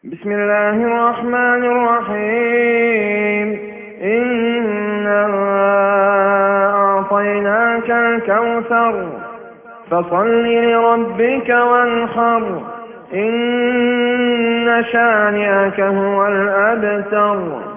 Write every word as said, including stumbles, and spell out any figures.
بسم الله الرحمن الرحيم إنا أعطيناك الكوثر فصل لربك وانحر إن شانئك هو الأبتر.